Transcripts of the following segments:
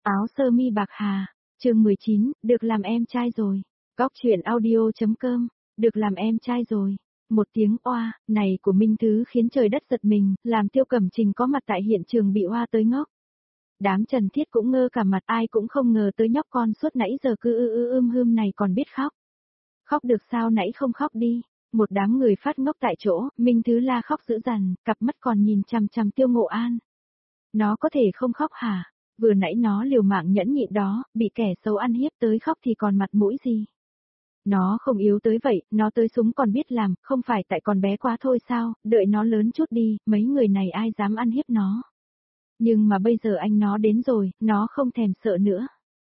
Áo sơ mi bạc hà, chương 19, được làm em trai rồi. Góc truyện audio.com, được làm em trai rồi. Một tiếng oa, này của Minh Thứ khiến trời đất giật mình, làm Tiêu Cẩm Trình có mặt tại hiện trường bị oa tới ngốc. Đám Trần Thiết cũng ngơ cả mặt, ai cũng không ngờ tới nhóc con suốt nãy giờ cứ hưm này còn biết khóc. Khóc được sao nãy không khóc đi. Một đám người phát ngốc tại chỗ, Minh Thứ la khóc dữ dằn, cặp mắt còn nhìn chằm chằm Tiêu Ngộ An. Nó có thể không khóc hả? Vừa nãy nó liều mạng nhẫn nhịn đó, bị kẻ xấu ăn hiếp tới khóc thì còn mặt mũi gì? Nó không yếu tới vậy, nó tới súng còn biết làm, không phải tại còn bé quá thôi sao, đợi nó lớn chút đi, mấy người này ai dám ăn hiếp nó. Nhưng mà bây giờ anh nó đến rồi, nó không thèm sợ nữa.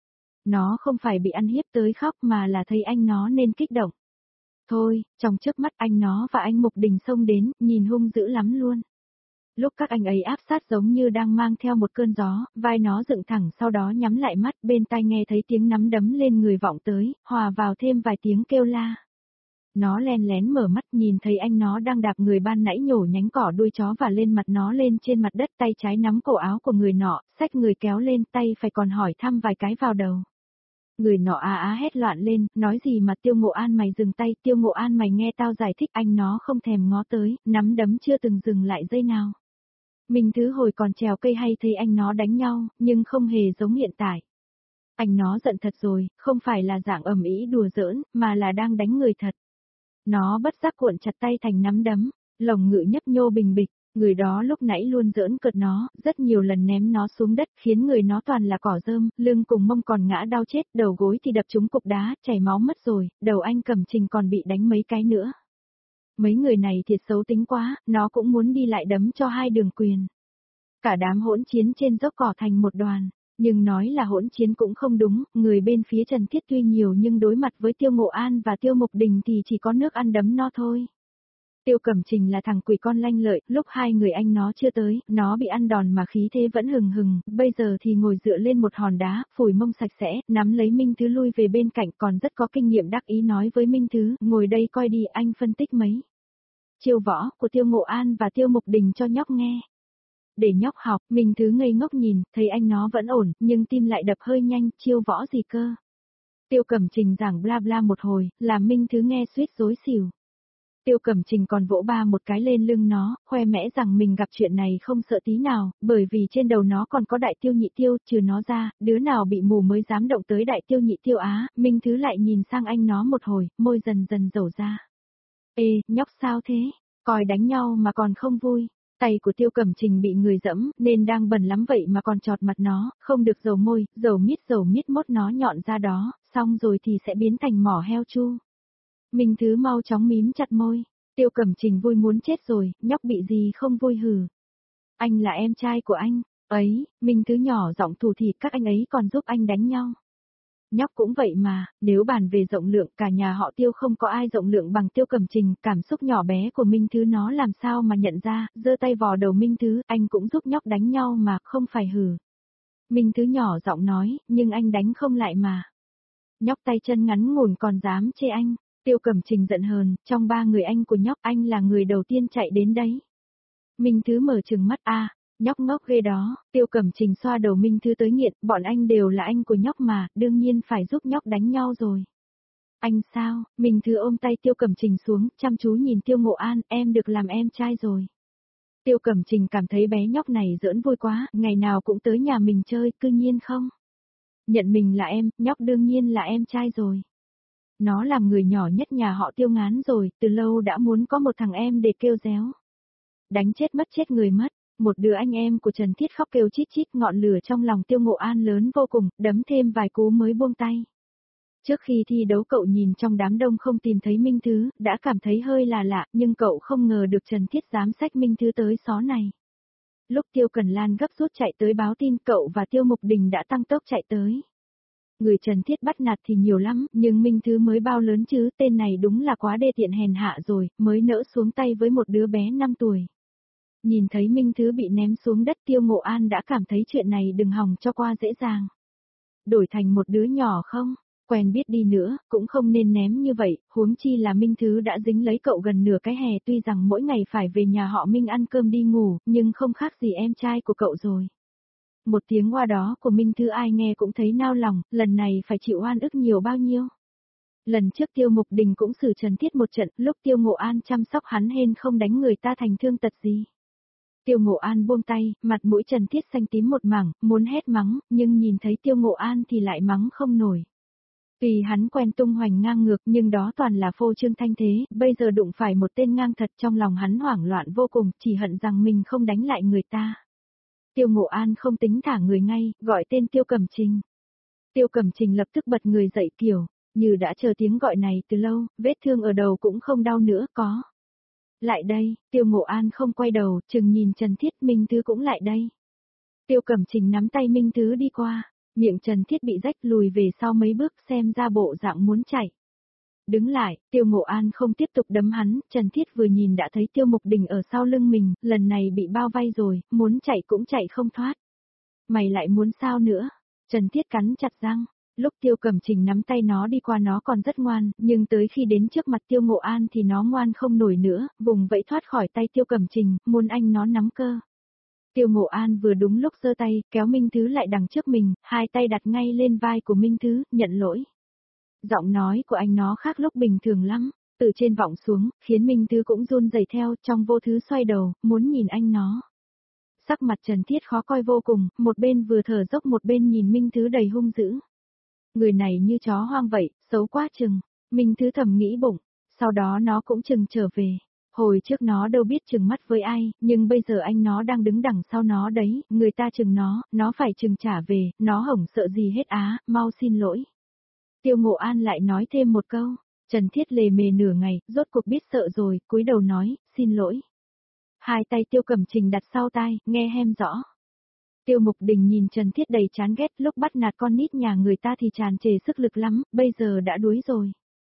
Nó không phải bị ăn hiếp tới khóc mà là thấy anh nó nên kích động. Thôi, trong chớp mắt anh nó và anh Mục Đình xông đến, nhìn hung dữ lắm luôn. Lúc các anh ấy áp sát giống như đang mang theo một cơn gió, vai nó dựng thẳng sau đó nhắm lại mắt, bên tai nghe thấy tiếng nắm đấm lên người vọng tới, hòa vào thêm vài tiếng kêu la. Nó len lén mở mắt nhìn thấy anh nó đang đạp người ban nãy nhổ nhánh cỏ đuôi chó và lên mặt nó lên trên mặt đất, tay trái nắm cổ áo của người nọ, xách người kéo lên, tay phải còn hỏi thăm vài cái vào đầu. Người nọ hét loạn lên, nói gì mà Tiêu Ngộ An mày dừng tay, Tiêu Ngộ An mày nghe tao giải thích, anh nó không thèm ngó tới, nắm đấm chưa từng dừng lại giây nào. Minh Thứ hồi còn trèo cây hay thấy anh nó đánh nhau, nhưng không hề giống hiện tại. Anh nó giận thật rồi, không phải là dạng ầm ĩ đùa giỡn, mà là đang đánh người thật. Nó bất giác cuộn chặt tay thành nắm đấm, lồng ngực nhấp nhô bình bịch, người đó lúc nãy luôn giỡn cợt nó, rất nhiều lần ném nó xuống đất khiến người nó toàn là cỏ rơm, lưng cùng mông còn ngã đau chết, đầu gối thì đập trúng cục đá, chảy máu mất rồi, đầu anh Cẩm Trình còn bị đánh mấy cái nữa. Mấy người này thiệt xấu tính quá, nó cũng muốn đi lại đấm cho hai đường quyền. Cả đám hỗn chiến trên dốc cỏ thành một đoàn, nhưng nói là hỗn chiến cũng không đúng, người bên phía Trần Thiết tuy nhiều nhưng đối mặt với Tiêu Ngộ An và Tiêu Mục Đình thì chỉ có nước ăn đấm no thôi. Tiêu Cẩm Trình là thằng quỷ con lanh lợi, lúc hai người anh nó chưa tới, nó bị ăn đòn mà khí thế vẫn hừng hừng, bây giờ thì ngồi dựa lên một hòn đá, phủi mông sạch sẽ, nắm lấy Minh Thứ lui về bên cạnh, còn rất có kinh nghiệm đắc ý nói với Minh Thứ, ngồi đây coi đi anh phân tích mấy chiêu võ của Tiêu Ngộ An và Tiêu Mục Đình cho nhóc nghe. Để nhóc học, Minh Thứ ngây ngốc nhìn, thấy anh nó vẫn ổn, nhưng tim lại đập hơi nhanh, chiêu võ gì cơ. Tiêu Cẩm Trình giảng bla bla một hồi, làm Minh Thứ nghe suýt rối xỉu. Tiêu Cẩm Trình còn vỗ ba một cái lên lưng nó, khoe mẽ rằng mình gặp chuyện này không sợ tí nào, bởi vì trên đầu nó còn có đại tiêu nhị tiêu, trừ nó ra, đứa nào bị mù mới dám động tới đại tiêu nhị tiêu á. Minh Thứ lại nhìn sang anh nó một hồi, môi dần dần dẩu ra. Ê, nhóc sao thế? Coi đánh nhau mà còn không vui. Tay của Tiêu Cẩm Trình bị người dẫm, nên đang bẩn lắm vậy mà còn chọt mặt nó, không được dầu môi, dầu miết mốt nó nhọn ra đó, xong rồi thì sẽ biến thành mỏ heo chu. Minh Thứ mau chóng mím chặt môi, Tiêu Cẩm Trình vui muốn chết rồi, nhóc bị gì không vui hử. Anh là em trai của anh, ấy, Minh Thứ nhỏ giọng thủ thỉ, các anh ấy còn giúp anh đánh nhau. Nhóc cũng vậy mà, nếu bàn về rộng lượng cả nhà họ Tiêu không có ai rộng lượng bằng Tiêu Cẩm Trình, cảm xúc nhỏ bé của Minh Thứ nó làm sao mà nhận ra, giơ tay vò đầu Minh Thứ, anh cũng giúp nhóc đánh nhau mà, không phải hử. Minh Thứ nhỏ giọng nói, nhưng anh đánh không lại mà. Nhóc tay chân ngắn ngủn còn dám chê anh, Tiêu Cẩm Trình giận hờn, trong ba người anh của nhóc anh là người đầu tiên chạy đến đấy. Minh Thứ mở trừng mắt nhóc ngốc ghê đó, Tiêu Cẩm Trình xoa đầu Minh Thứ tới nghiện, bọn anh đều là anh của nhóc mà, đương nhiên phải giúp nhóc đánh nhau rồi. Anh sao? Minh Thứ ôm tay Tiêu Cẩm Trình xuống, chăm chú nhìn Tiêu Ngộ An, em được làm em trai rồi. Tiêu Cẩm Trình cảm thấy bé nhóc này giỡn vui quá, ngày nào cũng tới nhà mình chơi, cư nhiên không. Nhận mình là em, nhóc đương nhiên là em trai rồi. Nó làm người nhỏ nhất nhà họ Tiêu ngán rồi, từ lâu đã muốn có một thằng em để kêu réo. Đánh chết người mất. Một đứa anh em của Trần Thiết khóc kêu chít chít, ngọn lửa trong lòng Tiêu Ngộ An lớn vô cùng, đấm thêm vài cú mới buông tay. Trước khi thi đấu cậu nhìn trong đám đông không tìm thấy Minh Thứ, đã cảm thấy hơi là lạ, nhưng cậu không ngờ được Trần Thiết dám xách Minh Thứ tới xó này. Lúc Tiêu Cần Lan gấp rút chạy tới báo tin, cậu và Tiêu Mục Đình đã tăng tốc chạy tới. Người Trần Thiết bắt nạt thì nhiều lắm, nhưng Minh Thứ mới bao lớn chứ, tên này đúng là quá đê tiện hèn hạ rồi, mới nỡ xuống tay với một đứa bé 5 tuổi. Nhìn thấy Minh Thứ bị ném xuống đất, Tiêu Ngộ An đã cảm thấy chuyện này đừng hòng cho qua dễ dàng. Đổi thành một đứa nhỏ không, quen biết đi nữa, cũng không nên ném như vậy, huống chi là Minh Thứ đã dính lấy cậu gần nửa cái hè, tuy rằng mỗi ngày phải về nhà họ Minh ăn cơm đi ngủ, nhưng không khác gì em trai của cậu rồi. Một tiếng oa đó của Minh Thứ ai nghe cũng thấy nao lòng, lần này phải chịu oan ức nhiều bao nhiêu. Lần trước Tiêu Mục Đình cũng xử Trần Thiết một trận, lúc Tiêu Ngộ An chăm sóc hắn hên không đánh người ta thành thương tật gì. Tiêu Ngộ An buông tay, mặt mũi Trần Thiết xanh tím một mảng, muốn hét mắng, nhưng nhìn thấy Tiêu Ngộ An thì lại mắng không nổi. Tuy hắn quen tung hoành ngang ngược nhưng đó toàn là phô trương thanh thế, bây giờ đụng phải một tên ngang thật trong lòng hắn hoảng loạn vô cùng, chỉ hận rằng mình không đánh lại người ta. Tiêu Ngộ An không tính thả người ngay, gọi tên Tiêu Cẩm Trình. Tiêu Cẩm Trình lập tức bật người dậy kiểu, như đã chờ tiếng gọi này từ lâu, vết thương ở đầu cũng không đau nữa có. Lại đây, Tiêu Ngộ An không quay đầu, chừng nhìn Trần Thiết. Minh Thứ cũng lại đây. Tiêu Cẩm Trình nắm tay Minh Thứ đi qua, miệng Trần Thiết bị rách lùi về sau mấy bước xem ra bộ dạng muốn chạy. Đứng lại, Tiêu Ngộ An không tiếp tục đấm hắn, Trần Thiết vừa nhìn đã thấy Tiêu Mục Đình ở sau lưng mình, lần này bị bao vây rồi, muốn chạy cũng chạy không thoát. Mày lại muốn sao nữa? Trần Thiết cắn chặt răng. Lúc Tiêu Cẩm Trình nắm tay nó đi qua nó còn rất ngoan, nhưng tới khi đến trước mặt Tiêu Ngộ An thì nó ngoan không nổi nữa, vùng vẫy thoát khỏi tay Tiêu Cẩm Trình, muốn anh nó nắm cơ. Tiêu Ngộ An vừa đúng lúc giơ tay, kéo Minh Thứ lại đằng trước mình, hai tay đặt ngay lên vai của Minh Thứ, nhận lỗi. Giọng nói của anh nó khác lúc bình thường lắm, từ trên vọng xuống, khiến Minh Thứ cũng run rẩy theo, trong vô thứ xoay đầu, muốn nhìn anh nó. Sắc mặt Trần Thiết khó coi vô cùng, một bên vừa thở dốc một bên nhìn Minh Thứ đầy hung dữ. Người này như chó hoang vậy, xấu quá chừng. Minh Thứ thầm nghĩ bụng, sau đó nó cũng chừng trở về. Hồi trước nó đâu biết chừng mắt với ai, nhưng bây giờ anh nó đang đứng đằng sau nó đấy, người ta chừng nó phải chừng trả về, nó hổng sợ gì hết á, mau xin lỗi. Tiêu Ngộ An lại nói thêm một câu, Trần Thiết lề mề nửa ngày, rốt cuộc biết sợ rồi, cúi đầu nói, xin lỗi. Hai tay Tiêu Cẩm Trình đặt sau tai, nghe hem rõ. Tiêu Mục Đình nhìn Trần Thiết đầy chán ghét, lúc bắt nạt con nít nhà người ta thì tràn trề sức lực lắm, bây giờ đã đuối rồi.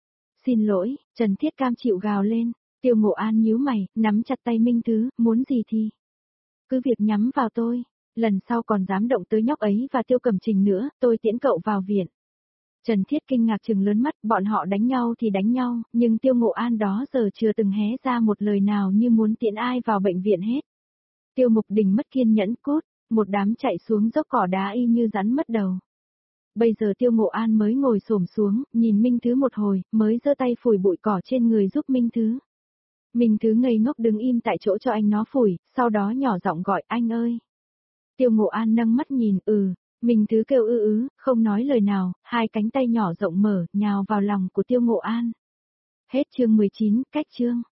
Xin lỗi, Trần Thiết cam chịu gào lên. Tiêu Ngộ An nhíu mày, nắm chặt tay Minh Thứ, muốn gì thì cứ việc nhắm vào tôi, lần sau còn dám động tới nhóc ấy và Tiêu Cẩm Trình nữa, tôi tiễn cậu vào viện. Trần Thiết kinh ngạc trừng lớn mắt, bọn họ đánh nhau thì đánh nhau, nhưng Tiêu Ngộ An đó giờ chưa từng hé ra một lời nào như muốn tiễn ai vào bệnh viện hết. Tiêu Mục Đình mất kiên nhẫn cút, một đám chạy xuống dốc cỏ đá y như rắn mất đầu. Bây giờ Tiêu Ngộ An mới ngồi xổm xuống, nhìn Minh Thứ một hồi, mới giơ tay phủi bụi cỏ trên người giúp Minh Thứ. Minh Thứ ngây ngốc đứng im tại chỗ cho anh nó phủi, sau đó nhỏ giọng gọi anh ơi. Tiêu Ngộ An nâng mắt nhìn, Minh Thứ kêu không nói lời nào, hai cánh tay nhỏ rộng mở, nhào vào lòng của Tiêu Ngộ An. Hết chương 19, cách chương.